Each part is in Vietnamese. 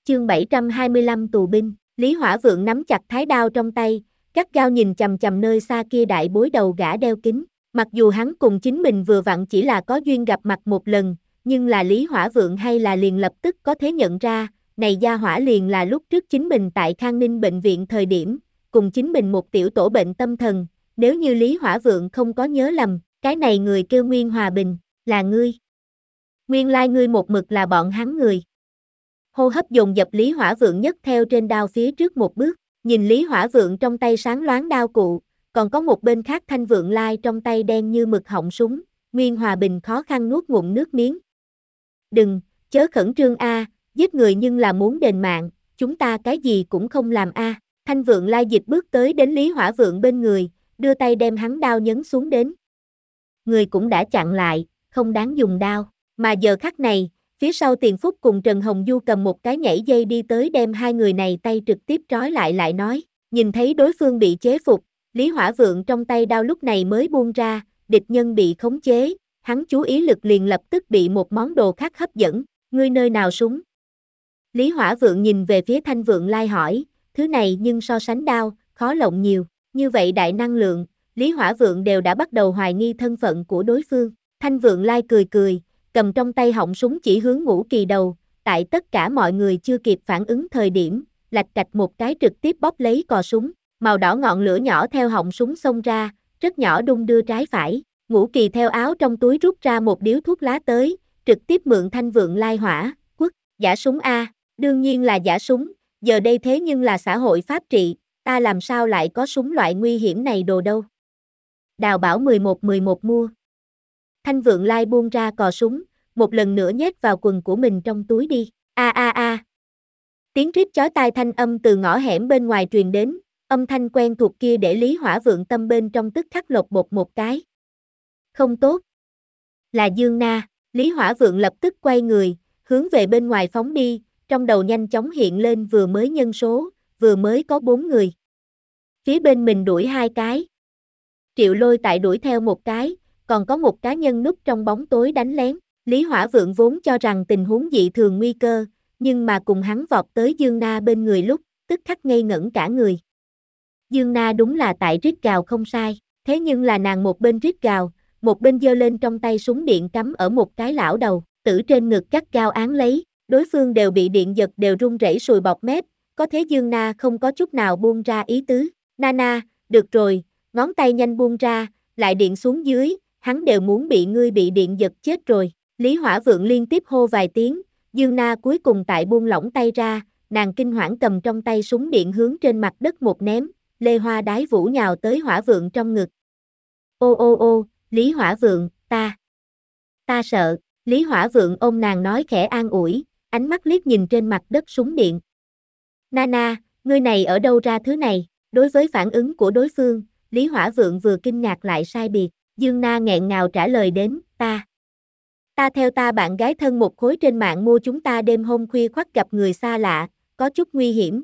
Chương 725 tù binh, Lý Hỏa Vượng nắm chặt thái đao trong tay, gắt gao nhìn chằm chằm nơi xa kia đại bối đầu gã đeo kính. Mặc dù hắn cùng chính mình vừa vặn chỉ là có duyên gặp mặt một lần, nhưng là Lý Hỏa Vượng hay là liền lập tức có thể nhận ra, này gia hỏa liền là lúc trước chính mình tại Khang Ninh bệnh viện thời điểm, cùng chính mình một tiểu tổ bệnh tâm thần, nếu như Lý Hỏa Vượng không có nhớ lầm, cái này người kêu Nguyên Hòa Bình, là ngươi. Nguyên lai ngươi một mực là bọn hắn người. Hô hấp dồn dập Lý Hỏa Vượng nhấc theo trên đao phía trước một bước, nhìn Lý Hỏa Vượng trong tay sáng loáng đao cụ, còn có một bên khác Thanh Vượng Lai trong tay đen như mực họng súng, Nguyên Hòa Bình khó khăn nuốt ngụm nước miếng. Đừng, chớ khẩn trương a, giết người nhưng là muốn đền mạng, chúng ta cái gì cũng không làm a. Thanh Vượng Lai dịch bước tới đến Lý Hỏa Vượng bên người, đưa tay đem hắn đao nhấn xuống đến. Người cũng đã chặn lại, không đáng dùng đao, mà giờ khắc này, phía sau Tiền Phúc cùng Trần Hồng Du cầm một cái nhảy dây đi tới đem hai người này tay trực tiếp trói lại nói, nhìn thấy đối phương bị chế phục, Lý Hỏa Vượng trong tay đao lúc này mới buông ra, địch nhân bị khống chế, hắn chú ý lực liền lập tức bị một món đồ khác hấp dẫn, ngươi nơi nào súng? Lý Hỏa Vượng nhìn về phía Thanh Vượng Lai hỏi, thứ này nhưng so sánh đao, khó lộng nhiều, như vậy đại năng lượng, Lý Hỏa Vượng đều đã bắt đầu hoài nghi thân phận của đối phương, Thanh Vượng Lai cười, cầm trong tay họng súng chỉ hướng Ngũ Kỳ đầu, tại tất cả mọi người chưa kịp phản ứng thời điểm, lạch cạch một cái trực tiếp bóp lấy cò súng, màu đỏ ngọn lửa nhỏ theo họng súng xông ra, rất nhỏ đung đưa trái phải, Ngũ Kỳ theo áo trong túi rút ra một điếu thuốc lá tới, trực tiếp mượn Thanh Vượng Lai hỏa, quất, giả súng a, đương nhiên là giả súng, giờ đây thế nhưng là xã hội pháp trị, ta làm sao lại có súng loại nguy hiểm này đồ đâu. Đào Bảo 11 mua. Thanh Vượng Lai buông ra cò súng, một lần nữa nhét vào quần của mình trong túi đi. A. Tiếng rít chói tai thanh âm từ ngõ hẻm bên ngoài truyền đến, âm thanh quen thuộc kia để Lý Hỏa Vượng tâm bên trong tức khắc lột bột một cái. Không tốt. Là Dương Na, Lý Hỏa Vượng lập tức quay người, hướng về bên ngoài phóng đi, trong đầu nhanh chóng hiện lên vừa mới nhân số, vừa mới có 4 người. Phía bên mình đuổi 2 cái. Triệu Lôi tại đuổi theo một cái, còn có một cá nhân núp trong bóng tối đánh lén. Lý Hỏa Vượng vốn cho rằng tình huống dị thường nguy cơ, nhưng mà cùng hắn vọt tới Dương Na bên người lúc, tức khắc ngây ngẩn cả người. Dương Na đúng là tại rít gào không sai, thế nhưng là nàng một bên rít gào, một bên giơ lên trong tay súng điện cắm ở một cái lão đầu, tử trên ngực gắt gao án lấy, đối phương đều bị điện giật đều run rẩy sùi bọt mép, có thế Dương Na không có chút nào buông ra ý tứ. Nana, được rồi, ngón tay nhanh buông ra, lại điện xuống dưới, hắn đều muốn bị ngươi bị điện giật chết rồi. Lý Hỏa Vượng liên tiếp hô vài tiếng, Dương Na cuối cùng tại buông lỏng tay ra, nàng kinh hoảng cầm trong tay súng điện hướng trên mặt đất một ném, lê hoa đái vũ nhào tới Hỏa Vượng trong ngực. Ô, Lý Hỏa Vượng, ta sợ, Lý Hỏa Vượng ôm nàng nói khẽ an ủi, ánh mắt liếc nhìn trên mặt đất súng điện. Nana, ngươi này ở đâu ra thứ này? Đối với phản ứng của đối phương, Lý Hỏa Vượng vừa kinh ngạc lại sai biệt, Dương Na nghẹn ngào trả lời đến, ta theo ta bạn gái thân một khối trên mạng mua, chúng ta đêm hôm khuya khoắt gặp người xa lạ, có chút nguy hiểm,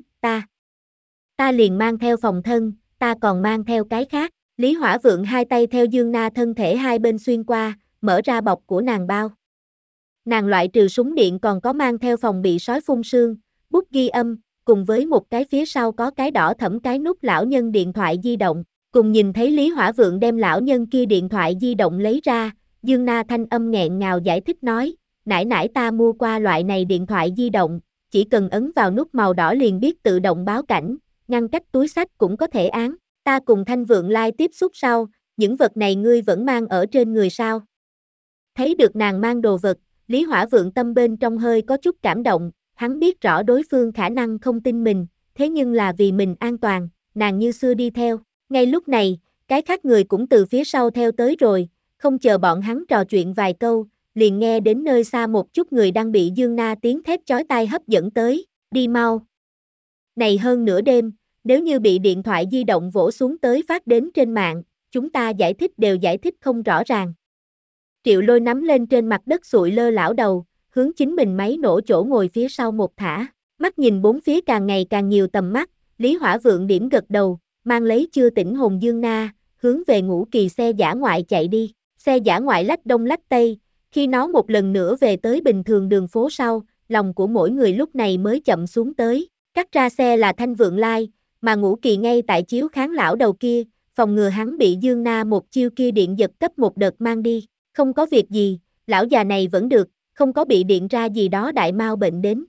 ta liền mang theo phòng thân, ta còn mang theo cái khác. Lý Hỏa Vượng hai tay theo Dương Na thân thể hai bên xuyên qua, mở ra bọc của nàng bao. Nàng loại trừ súng điện còn có mang theo phòng bị sói phun sương, bút ghi âm, cùng với một cái phía sau có cái đỏ thẫm cái nút lão nhân điện thoại di động. Cùng nhìn thấy Lý Hỏa Vượng đem lão nhân kia điện thoại di động lấy ra, Dương Na thanh âm nghẹn ngào giải thích nói, nãy ta mua qua loại này điện thoại di động, chỉ cần ấn vào nút màu đỏ liền biết tự động báo cảnh, ngăn cách túi xách cũng có thể án. Ta cùng Thanh Vượng Lai tiếp xúc sau, những vật này ngươi vẫn mang ở trên người sao? Thấy được nàng mang đồ vật, Lý Hỏa Vượng tâm bên trong hơi có chút cảm động, hắn biết rõ đối phương khả năng không tin mình, thế nhưng là vì mình an toàn, nàng như xưa đi theo. Ngay lúc này, cái khác người cũng từ phía sau theo tới rồi, không chờ bọn hắn trò chuyện vài câu, liền nghe đến nơi xa một chút người đang bị Dương Na tiếng thét chói tai hấp dẫn tới, đi mau. Này hơn nửa đêm, nếu như bị điện thoại di động vỗ xuống tới phát đến trên mạng, chúng ta giải thích đều giải thích không rõ ràng. Triệu Lôi nắm lên trên mặt đất sụi lơ lão đầu, hướng chính mình máy nổ chỗ ngồi phía sau một thả, mắt nhìn bốn phía càng ngày càng nhiều tầm mắt, Lý Hỏa Vượng điểm gật đầu, mang lấy chưa tỉnh hồn Dương Na, hướng về Ngũ Kỳ xe dã ngoại chạy đi. Xe dã ngoại lách đông lách tây, khi nó một lần nữa về tới bình thường đường phố sau, lòng của mỗi người lúc này mới chậm xuống tới. Cắt ra xe là Thanh Vượng Lai, mà Ngũ Kỳ ngay tại chiếu kháng lão đầu kia, phòng ngừa hắn bị Dương Na một chiêu kia điện giật cấp một đợt mang đi. Không có việc gì, lão già này vẫn được, không có bị điện ra gì đó đại mau bệnh đến.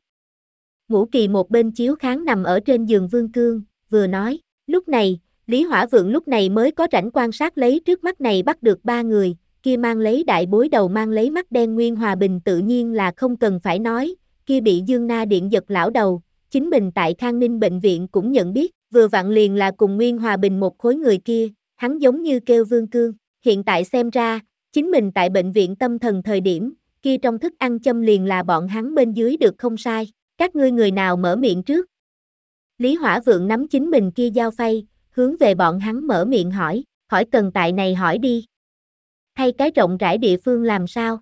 Ngũ Kỳ một bên chiếu kháng nằm ở trên giường Vương Cương, vừa nói. Lúc này, Lý Hỏa Vượng lúc này mới có rảnh quan sát lấy trước mắt này bắt được ba người, kia mang lấy đại bối đầu mang lấy mắt đen Nguyên Hòa Bình tự nhiên là không cần phải nói, kia bị Dương Na điện giật lão đầu, chính mình tại Khang Ninh bệnh viện cũng nhận biết, vừa vặn liền là cùng Nguyên Hòa Bình một khối người kia, hắn giống như kêu Vương Cương, hiện tại xem ra, chính mình tại bệnh viện tâm thần thời điểm, kia trong thức ăn châm liền là bọn hắn bên dưới được không sai, các ngươi người nào mở miệng trước? Lý Hỏa Vượng nắm chính mình kia dao phay, hướng về bọn hắn mở miệng hỏi cần tại này hỏi đi. Thay cái rộng rãi địa phương làm sao?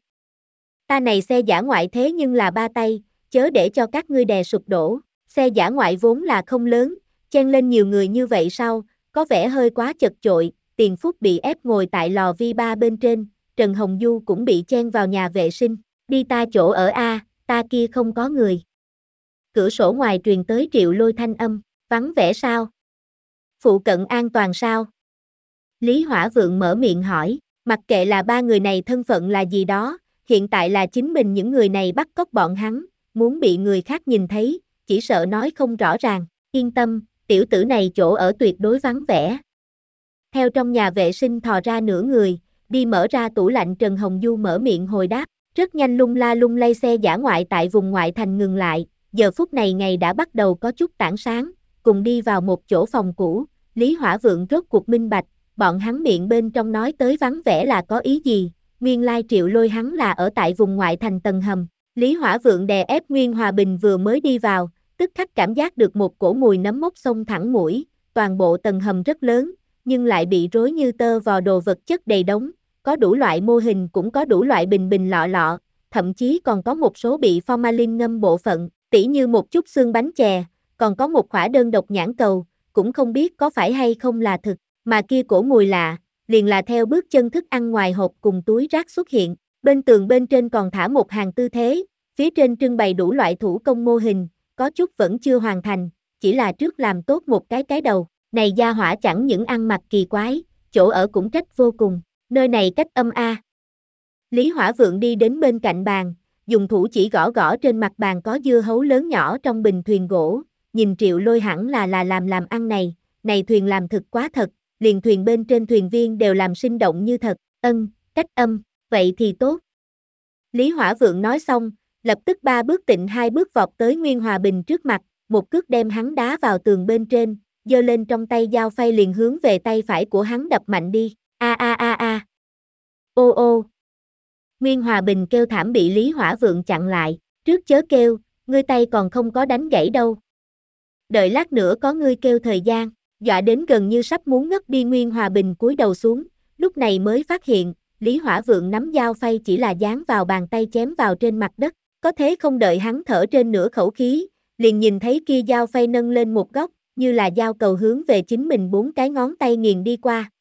Ta này xe dã ngoại thế nhưng là ba tay, chớ để cho các ngươi đè sụp đổ, xe dã ngoại vốn là không lớn, chen lên nhiều người như vậy sao, có vẻ hơi quá chật chội, Tiền Phúc bị ép ngồi tại lò vi ba bên trên, Trần Hồng Du cũng bị chen vào nhà vệ sinh, đi ta chỗ ở a, ta kia không có người. Cửa sổ ngoài truyền tới Triệu Lôi thanh âm, vắng vẻ sao? Phụ cận an toàn sao? Lý Hỏa Vượng mở miệng hỏi, mặc kệ là ba người này thân phận là gì đó, hiện tại là chính mình những người này bắt cóc bọn hắn, muốn bị người khác nhìn thấy, chỉ sợ nói không rõ ràng, yên tâm, tiểu tử này chỗ ở tuyệt đối vắng vẻ. Theo trong nhà vệ sinh thò ra nửa người, đi mở ra tủ lạnh Trần Hồng Du mở miệng hồi đáp, rất nhanh lung la lung lay xe dã ngoại tại vùng ngoại thành ngừng lại, giờ phút này ngày đã bắt đầu có chút tảng sáng, cùng đi vào một chỗ phòng cũ, Lý Hỏa Vượng rốt cuộc minh bạch, bọn hắn miệng bên trong nói tới vắng vẻ là có ý gì, nguyên lai Triệu Lôi hắn là ở tại vùng ngoại thành tầng hầm, Lý Hỏa Vượng đè ép Nguyên Hòa Bình vừa mới đi vào, tức khắc cảm giác được một cổ mùi nấm mốc xông thẳng mũi, toàn bộ tầng hầm rất lớn, nhưng lại bị rối như tơ vò đồ vật chất đầy đống, có đủ loại mô hình cũng có đủ loại bình bình lọ lọ, thậm chí còn có một số bị formalin ngâm bộ phận, tỉ như một chút xương bánh chè, còn có một khỏa đơn độc nhãn cầu, cũng không biết có phải hay không là thực, mà kia cổ mùi lạ, liền là theo bước chân thức ăn ngoài hộp cùng túi rác xuất hiện, bên tường bên trên còn thả một hàng tư thế, phía trên trưng bày đủ loại thủ công mô hình, có chút vẫn chưa hoàn thành, chỉ là trước làm tốt một cái đầu, này gia hỏa chẳng những ăn mặc kỳ quái, chỗ ở cũng trách vô cùng, nơi này cách âm a. Lý Hỏa Vượng đi đến bên cạnh bàn, dùng thủ chỉ gõ gõ trên mặt bàn có dưa hấu lớn nhỏ trong bình thuyền gỗ, nhìn Triệu Lôi hẳn là làm ăn này thuyền làm thực quá thật, liền thuyền bên trên thuyền viên đều làm sinh động như thật, cách âm, vậy thì tốt. Lý Hỏa Vượng nói xong, lập tức ba bước tịnh hai bước vọt tới Nguyên Hòa Bình trước mặt, một cước đem hắn đá vào tường bên trên, giơ lên trong tay dao phay liền hướng về tay phải của hắn đập mạnh đi, a. Ô ô. Nguyên Hòa Bình kêu thảm bị Lý Hỏa Vượng chặn lại, trước chớ kêu, ngươi tay còn không có đánh gãy đâu. Đợi lát nữa có ngươi kêu thời gian, dọa đến gần như sắp muốn ngất đi Nguyên Hòa Bình cúi đầu xuống, lúc này mới phát hiện, Lý Hỏa Vượng nắm dao phay chỉ là dán vào bàn tay chém vào trên mặt đất, có thế không đợi hắn thở trên nửa khẩu khí, liền nhìn thấy kia dao phay nâng lên một góc, như là dao cầu hướng về chính mình bốn cái ngón tay nghiền đi qua,